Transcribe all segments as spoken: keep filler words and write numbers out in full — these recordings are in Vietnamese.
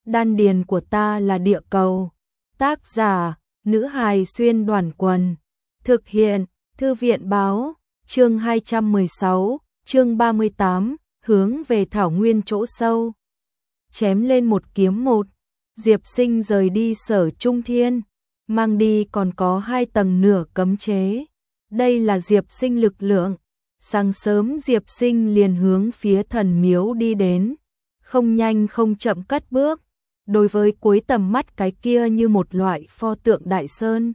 đan điền của ta là địa cầu. Tác giả, nữ hài xuyên đoàn quần. Thực hiện, thư viện báo, chương hai trăm mười sáu, chương ba mươi tám, hướng về thảo nguyên chỗ sâu. Chém lên một kiếm một, Diệp Sinh rời đi Sở Trung Thiên, mang đi còn có hai tầng nửa cấm chế. Đây là Diệp Sinh lực lượng. Sáng sớm Diệp Sinh liền hướng phía thần miếu đi đến, không nhanh không chậm cất bước, đối với cuối tầm mắt cái kia như một loại pho tượng đại sơn.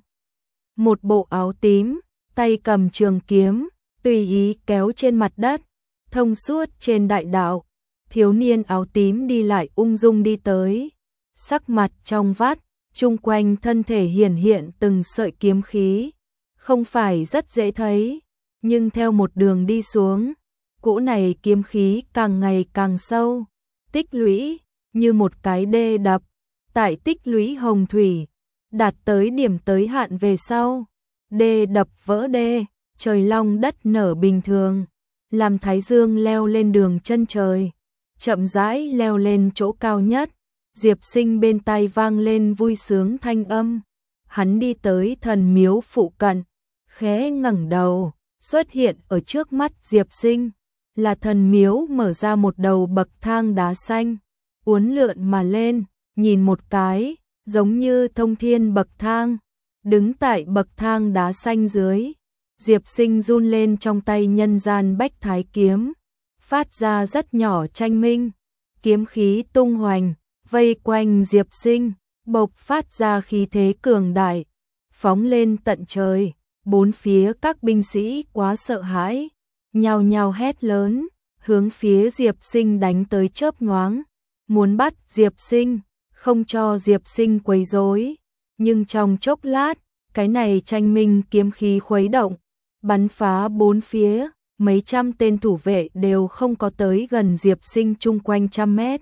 Một bộ áo tím, tay cầm trường kiếm, tùy ý kéo trên mặt đất, thông suốt trên đại đạo. Thiếu niên áo tím đi lại ung dung đi tới, sắc mặt trong vắt, chung quanh thân thể hiển hiện từng sợi kiếm khí, không phải rất dễ thấy, nhưng theo một đường đi xuống, cỗ này kiếm khí càng ngày càng sâu, tích lũy như một cái đê đập, tại tích lũy hồng thủy, đạt tới điểm tới hạn về sau, đê đập vỡ đê, trời long đất nở bình thường, làm Thái Dương leo lên đường chân trời, chậm rãi leo lên chỗ cao nhất. Diệp Sinh bên tai vang lên vui sướng thanh âm, hắn đi tới thần miếu phụ cận, khẽ ngẩng đầu, xuất hiện ở trước mắt Diệp Sinh, là thần miếu mở ra một đầu bậc thang đá xanh, uốn lượn mà lên, nhìn một cái, giống như thông thiên bậc thang, đứng tại bậc thang đá xanh dưới, Diệp Sinh run lên trong tay nhân gian bách thái kiếm, phát ra rất nhỏ tranh minh, kiếm khí tung hoành, vây quanh Diệp Sinh, bộc phát ra khí thế cường đại, phóng lên tận trời. Bốn phía các binh sĩ quá sợ hãi, nhao nhao hét lớn, hướng phía Diệp Sinh đánh tới chớp nhoáng, muốn bắt Diệp Sinh, không cho Diệp Sinh quấy rối. Nhưng trong chốc lát, cái này tranh minh kiếm khí khuấy động, bắn phá bốn phía, mấy trăm tên thủ vệ đều không có tới gần Diệp Sinh chung quanh trăm mét.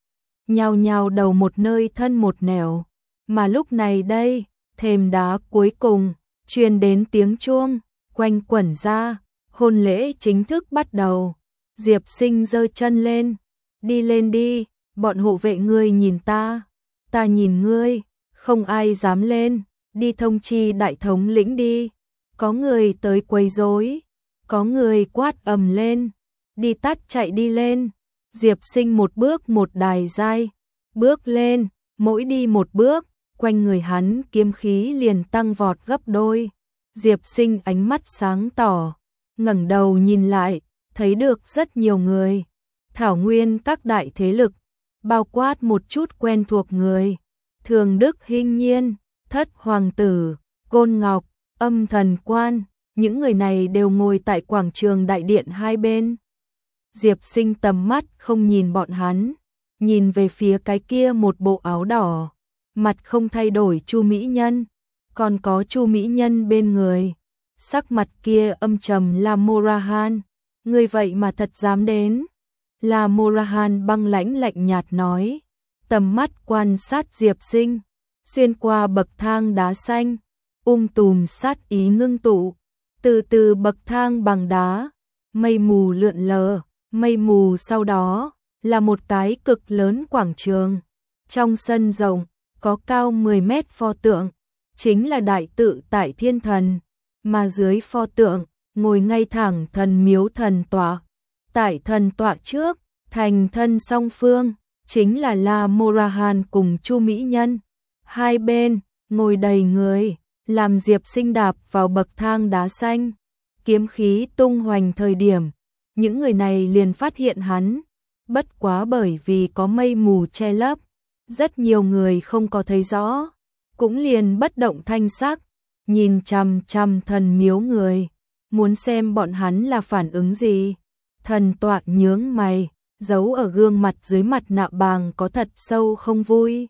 Nhao nhao đầu một nơi thân một nẻo, mà lúc này đây, thềm đá cuối cùng truyền đến tiếng chuông, quanh quẩn ra, hôn lễ chính thức bắt đầu. Diệp Sinh giơ chân lên, đi lên đi, bọn hộ vệ ngươi nhìn ta, ta nhìn ngươi, không ai dám lên, đi thông chi đại thống lĩnh đi, có người tới quấy rối, có người quát ầm lên, đi tắt chạy đi lên. Diệp Sinh một bước một đài giai, bước lên, mỗi đi một bước, quanh người hắn kiếm khí liền tăng vọt gấp đôi. Diệp Sinh ánh mắt sáng tỏ, ngẩng đầu nhìn lại, thấy được rất nhiều người. Thảo nguyên các đại thế lực, bao quát một chút quen thuộc người. Thường Đức Hinh Nhiên, Thất Hoàng Tử, Côn Ngọc, Âm Thần Quan, những người này đều ngồi tại quảng trường đại điện hai bên. Diệp Sinh tầm mắt không nhìn bọn hắn, nhìn về phía cái kia một bộ áo đỏ, mặt không thay đổi Chu Mỹ Nhân, còn có Chu Mỹ Nhân bên người, sắc mặt kia âm trầm là Morahan, người vậy mà thật dám đến. Là Morahan băng lãnh lạnh nhạt nói, tầm mắt quan sát Diệp Sinh, xuyên qua bậc thang đá xanh, um tùm sát ý ngưng tụ, từ từ bậc thang bằng đá, mây mù lượn lờ, mây mù sau đó là một cái cực lớn quảng trường, trong sân rộng có cao mười mét pho tượng, chính là đại tự tại thiên thần, mà dưới pho tượng ngồi ngay thẳng thần miếu thần tọa. Tại thần tọa trước, thành thân song phương, chính là La Morahan cùng Chu Mỹ Nhân. Hai bên ngồi đầy người, làm Diệp Sinh đạp vào bậc thang đá xanh, kiếm khí tung hoành thời điểm, những người này liền phát hiện hắn, bất quá bởi vì có mây mù che lấp, rất nhiều người không có thấy rõ, cũng liền bất động thanh sắc, nhìn chằm chằm thần miếu người, muốn xem bọn hắn là phản ứng gì. Thần tọa nhướng mày, giấu ở gương mặt dưới mặt nạ bàng có thật sâu không vui.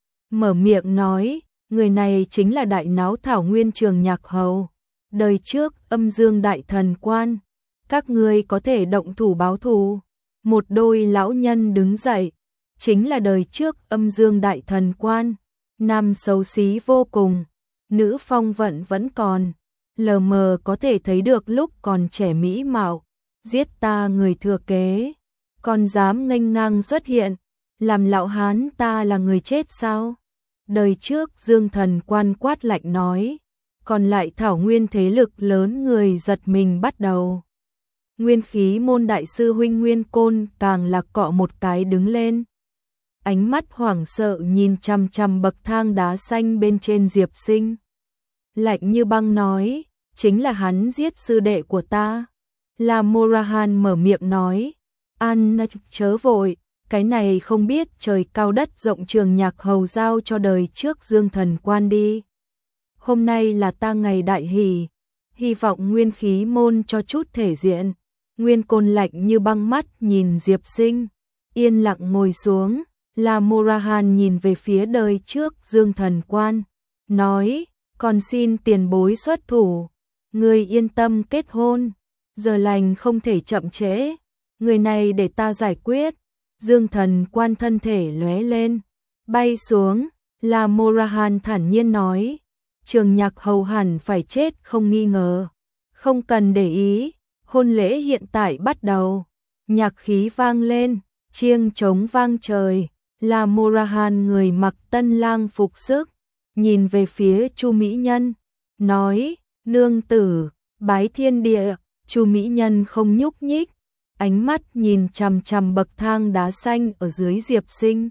Mở miệng nói, người này chính là đại náo thảo nguyên Trường Nhạc Hầu, đời trước âm dương đại thần quan, các ngươi có thể động thủ báo thù. Một đôi lão nhân đứng dậy, chính là đời trước âm dương đại thần quan, nam xấu xí vô cùng, nữ phong vận vẫn còn, lờ mờ có thể thấy được lúc còn trẻ mỹ mạo, giết ta người thừa kế, còn dám nghênh ngang xuất hiện, làm lão hán ta là người chết sao? Đời trước Dương Thần Quan quát lạnh nói, còn lại thảo nguyên thế lực lớn người giật mình bắt đầu. Nguyên khí môn đại sư huynh Nguyên Côn càng là cọ một cái đứng lên. Ánh mắt hoảng sợ nhìn chằm chằm bậc thang đá xanh bên trên Diệp Sinh. Lạnh như băng nói, chính là hắn giết sư đệ của ta. La Morahan mở miệng nói, An chớ vội, cái này không biết trời cao đất rộng Trường Nhạc Hầu giao cho đời trước Dương Thần Quan đi. Hôm nay là ta ngày đại hỷ, hy vọng nguyên khí môn cho chút thể diện. Nguyên Côn lạnh như băng mắt nhìn Diệp Sinh, yên lặng ngồi xuống. La Morahan nhìn về phía đời trước Dương Thần Quan, nói, còn xin tiền bối xuất thủ, người yên tâm kết hôn, giờ lành không thể chậm trễ, người này để ta giải quyết. Dương Thần Quan thân thể lóe lên, bay xuống. La Morahan thản nhiên nói, Trường Nhạc Hầu hẳn phải chết không nghi ngờ, không cần để ý, hôn lễ hiện tại bắt đầu. Nhạc khí vang lên, chiêng trống vang trời. La Morahan người mặc tân lang phục sức, nhìn về phía Chu Mỹ Nhân, nói, nương tử, bái thiên địa. Chu Mỹ Nhân không nhúc nhích, ánh mắt nhìn chằm chằm bậc thang đá xanh ở dưới Diệp Sinh.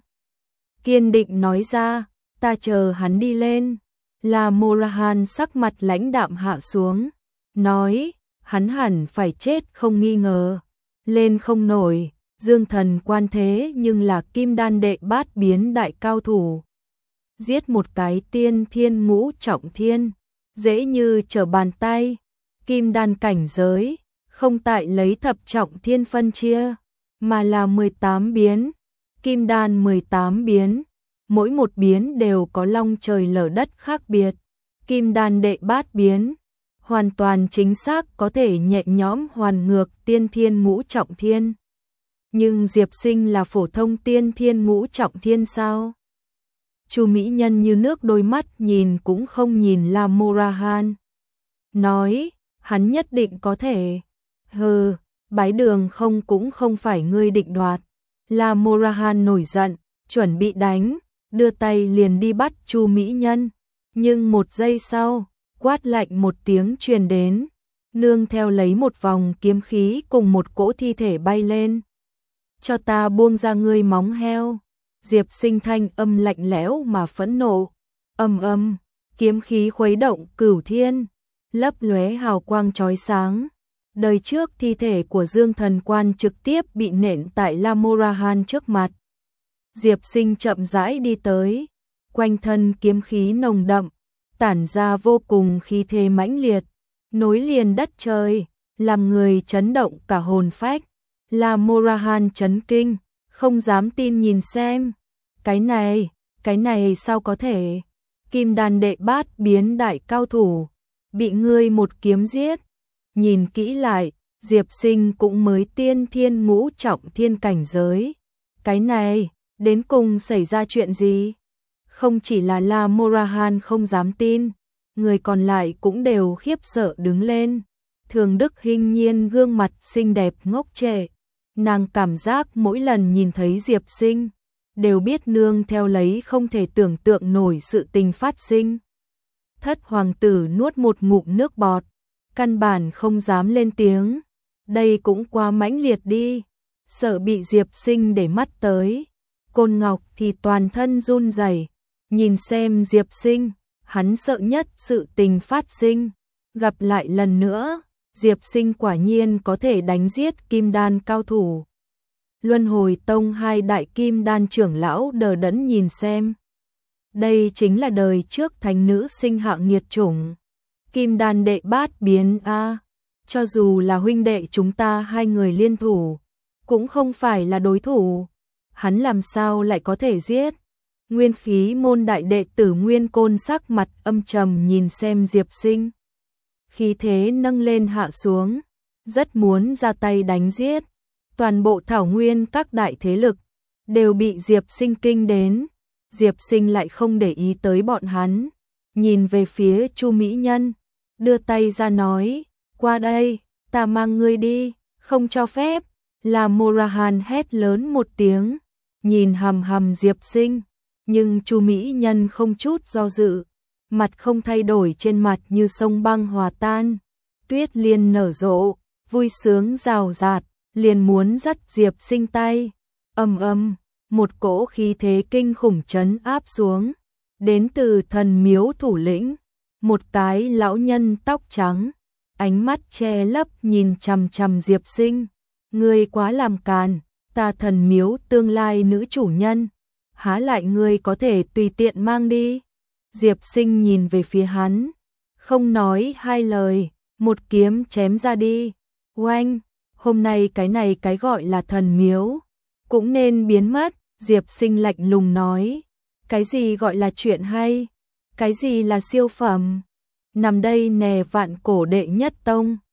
Kiên định nói ra, ta chờ hắn đi lên. La Morahan sắc mặt lãnh đạm hạ xuống, nói, hắn hẳn phải chết không nghi ngờ, lên không nổi. Dương Thần Quan thế nhưng là kim đan đệ bát biến đại cao thủ. Giết một cái tiên thiên ngũ trọng thiên, dễ như trở bàn tay. Kim đan cảnh giới, không tại lấy thập trọng thiên phân chia, mà là mười tám biến. Kim đan mười tám biến, mỗi một biến đều có long trời lở đất khác biệt. Kim đan đệ bát biến, hoàn toàn chính xác có thể nhẹ nhõm hoàn ngược tiên thiên ngũ trọng thiên. Nhưng Diệp Sinh là phổ thông tiên thiên ngũ trọng thiên sao? Chu Mỹ Nhân như nước đôi mắt nhìn cũng không nhìn La Morahan. Nói, hắn nhất định có thể. Hừ, bái đường không cũng không phải ngươi định đoạt. La Morahan nổi giận, chuẩn bị đánh, đưa tay liền đi bắt Chu Mỹ Nhân. Nhưng một giây sau, quát lạnh một tiếng truyền đến. Nương theo lấy một vòng kiếm khí cùng một cỗ thi thể bay lên. Cho ta buông ra ngươi móng heo. Diệp Sinh thanh âm lạnh lẽo mà phẫn nộ. Âm âm, kiếm khí khuấy động cửu thiên, lấp lóe hào quang chói sáng. Đời trước thi thể của Dương Thần Quan trực tiếp bị nện tại La Morahan trước mặt. Diệp Sinh chậm rãi đi tới, quanh thân kiếm khí nồng đậm, tản ra vô cùng khí thế mãnh liệt, nối liền đất trời, làm người chấn động cả hồn phách. La Morahan chấn kinh, không dám tin nhìn xem. Cái này, cái này sao có thể? Kim đan đệ bát biến đại cao thủ, bị ngươi một kiếm giết. Nhìn kỹ lại, Diệp Sinh cũng mới tiên thiên ngũ trọng thiên cảnh giới. Cái này, đến cùng xảy ra chuyện gì? Không chỉ là La Morahan không dám tin, người còn lại cũng đều khiếp sợ đứng lên. Thường Đức Hinh Nhiên gương mặt xinh đẹp ngốc trệ. Nàng cảm giác mỗi lần nhìn thấy Diệp Sinh, đều biết nương theo lấy không thể tưởng tượng nổi sự tình phát sinh. Thất hoàng tử nuốt một ngụm nước bọt, căn bản không dám lên tiếng. Đây cũng quá mãnh liệt đi, sợ bị Diệp Sinh để mắt tới. Côn Ngọc thì toàn thân run rẩy, nhìn xem Diệp Sinh, hắn sợ nhất sự tình phát sinh. Gặp lại lần nữa, Diệp Sinh quả nhiên có thể đánh giết kim đan cao thủ. Luân Hồi Tông hai đại kim đan trưởng lão đờ đẫn nhìn xem. Đây chính là đời trước thánh nữ sinh hạ nghiệt chủng. Kim đan đệ bát biến a, cho dù là huynh đệ chúng ta hai người liên thủ, cũng không phải là đối thủ. Hắn làm sao lại có thể giết? Nguyên khí môn đại đệ tử Nguyên Côn sắc mặt âm trầm nhìn xem Diệp Sinh. Khí thế nâng lên hạ xuống, rất muốn ra tay đánh giết. Toàn bộ thảo nguyên các đại thế lực đều bị Diệp Sinh kinh đến. Diệp Sinh lại không để ý tới bọn hắn, nhìn về phía Chu Mỹ Nhân, đưa tay ra nói, qua đây, ta mang ngươi đi. Không cho phép. La Morahan hét lớn một tiếng, nhìn hằm hằm Diệp Sinh, nhưng Chu mỹ nhân không chút do dự, mặt không thay đổi, trên mặt như sông băng hòa tan. Tuyết Liên nở rộ, vui sướng rào rạt, liền muốn dắt Diệp Sinh tay. Ầm ầm, một cỗ khí thế kinh khủng trấn áp xuống, đến từ thần miếu thủ lĩnh, một cái lão nhân tóc trắng, ánh mắt che lấp nhìn chằm chằm Diệp Sinh. Ngươi quá làm càn, ta thần miếu tương lai nữ chủ nhân, há lại ngươi có thể tùy tiện mang đi. Diệp Sinh nhìn về phía hắn, không nói hai lời, một kiếm chém ra đi. Oanh, hôm nay cái này cái gọi là thần miếu cũng nên biến mất. Diệp Sinh lạnh lùng nói, cái gì gọi là chuyện hay, cái gì là siêu phẩm, nằm đây nè vạn cổ đệ nhất tông.